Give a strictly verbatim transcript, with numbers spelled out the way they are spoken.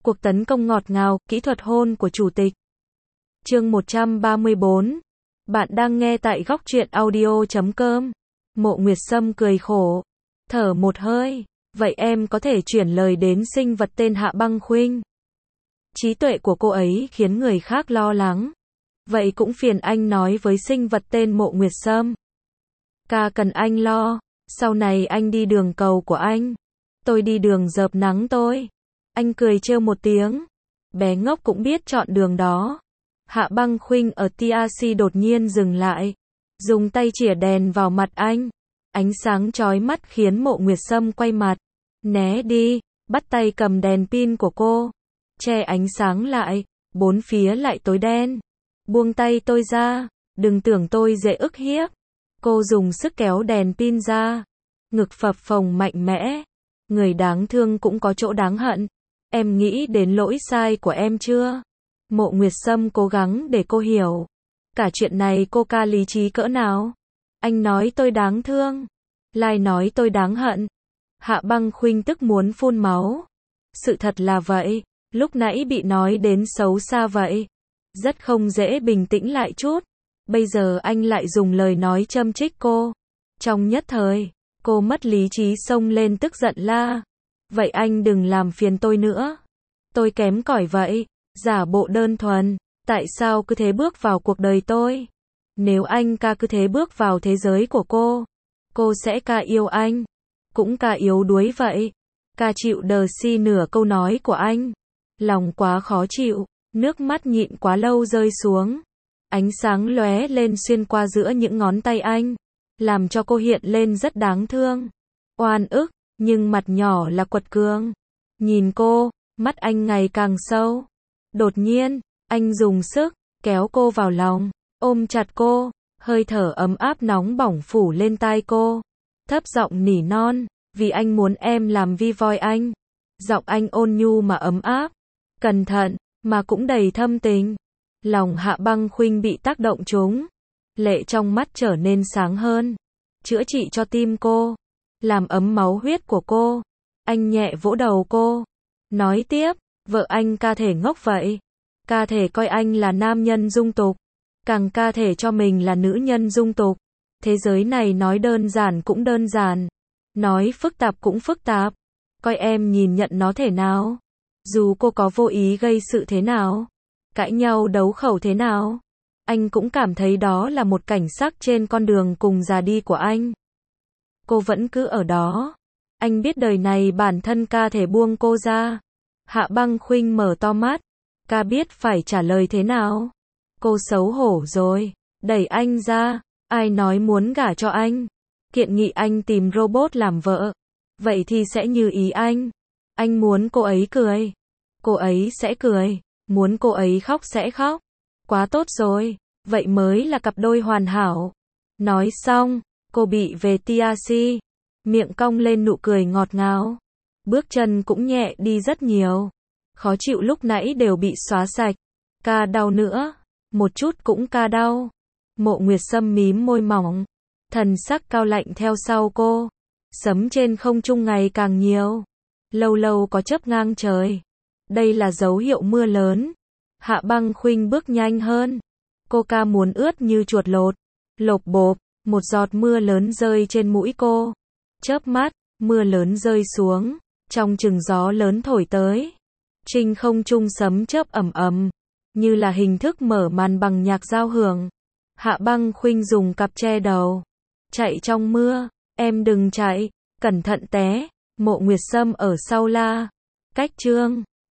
Cuộc tấn công ngọt ngào, kỹ thuật hôn của chủ tịch. Chương một trăm ba mươi bốn. Bạn đang nghe tại góc truyện audio chấm com. Mộ Nguyệt Sâm cười khổ, thở một hơi. Vậy em có thể chuyển lời đến sinh vật tên Hạ Băng Khuynh. Trí tuệ của cô ấy khiến người khác lo lắng. Vậy cũng phiền anh nói với sinh vật tên Mộ Nguyệt Sâm. Ca cần anh lo. Sau này anh đi đường cầu của anh, tôi đi đường dợp nắng tôi. Anh cười trêu một tiếng. Bé ngốc cũng biết chọn đường đó. Hạ Băng Khuynh ở tê rờ xê đột nhiên dừng lại, dùng tay chĩa đèn vào mặt anh. Ánh sáng chói mắt khiến Mộ Nguyệt Sâm quay mặt. Né đi, bắt tay cầm đèn pin của cô, che ánh sáng lại, bốn phía lại tối đen. Buông tay tôi ra, đừng tưởng tôi dễ ức hiếp. Cô dùng sức kéo đèn pin ra, ngực phập phồng mạnh mẽ. Người đáng thương cũng có chỗ đáng hận. Em nghĩ đến lỗi sai của em chưa? Mộ Nguyệt Sâm cố gắng để cô hiểu. Cả chuyện này cô ca lý trí cỡ nào? Anh nói tôi đáng thương, lại nói tôi đáng hận. Hạ Băng Khuynh tức muốn phun máu. Sự thật là vậy, lúc nãy bị nói đến xấu xa vậy. Rất không dễ bình tĩnh lại chút. Bây giờ anh lại dùng lời nói châm chích cô. Trong nhất thời, cô mất lý trí xông lên tức giận la. Vậy anh đừng làm phiền tôi nữa. Tôi kém cỏi vậy, giả bộ đơn thuần. Tại sao cứ thế bước vào cuộc đời tôi? Nếu anh ca cứ thế bước vào thế giới của cô, cô sẽ ca yêu anh, cũng ca yếu đuối vậy. Ca chịu đờ si nửa câu nói của anh. Lòng quá khó chịu, nước mắt nhịn quá lâu rơi xuống. Ánh sáng lóe lên xuyên qua giữa những ngón tay anh, làm cho cô hiện lên rất đáng thương, oan ức, nhưng mặt nhỏ là quật cường. Nhìn cô, mắt anh ngày càng sâu. Đột nhiên, anh dùng sức kéo cô vào lòng, ôm chặt cô, hơi thở ấm áp nóng bỏng phủ lên tai cô. Thấp giọng nỉ non, vì anh muốn em làm vi voi anh. Giọng anh ôn nhu mà ấm áp, cẩn thận, mà cũng đầy thâm tình. Lòng Hạ Băng Khuynh bị tác động trúng. Lệ trong mắt trở nên sáng hơn. Chữa trị cho tim cô, làm ấm máu huyết của cô. Anh nhẹ vỗ đầu cô, nói tiếp, vợ anh ca thể ngốc vậy. Ca thể coi anh là nam nhân dung tục, càng ca thể cho mình là nữ nhân dung tục. Thế giới này nói đơn giản cũng đơn giản, nói phức tạp cũng phức tạp. Coi em nhìn nhận nó thế nào. Dù cô có vô ý gây sự thế nào, cãi nhau đấu khẩu thế nào, anh cũng cảm thấy đó là một cảnh sắc trên con đường cùng già đi của anh. Cô vẫn cứ ở đó. Anh biết đời này bản thân ca thể buông cô ra. Hạ Băng Khuynh mở to mắt. Ca biết phải trả lời thế nào. Cô xấu hổ rồi, đẩy anh ra. Ai nói muốn gả cho anh? Kiện nghị anh tìm robot làm vợ. Vậy thì sẽ như ý anh. Anh muốn cô ấy cười, cô ấy sẽ cười. Muốn cô ấy khóc sẽ khóc. Quá tốt rồi, vậy mới là cặp đôi hoàn hảo. Nói xong, cô bị về tê rờ xê, miệng cong lên nụ cười ngọt ngào. Bước chân cũng nhẹ đi rất nhiều. Khó chịu lúc nãy đều bị xóa sạch. Ca đau nữa, một chút cũng ca đau. Mộ Nguyệt Sâm mím môi mỏng, thần sắc cao lạnh theo sau cô. Sấm trên không trung ngày càng nhiều, lâu lâu có chớp ngang trời. Đây là dấu hiệu mưa lớn. Hạ Băng Khuynh bước nhanh hơn. Cô ca muốn ướt như chuột lột. Lộp bộp, một giọt mưa lớn rơi trên mũi cô. Chớp mắt, mưa lớn rơi xuống, trong chừng gió lớn thổi tới. Trên không trung sấm chớp ầm ầm, như là hình thức mở màn bằng nhạc giao hưởng. Hạ Băng Khuynh dùng cặp che đầu, chạy trong mưa. Em đừng chạy, cẩn thận té. Mộ Nguyệt Sâm ở sau la. Cách chương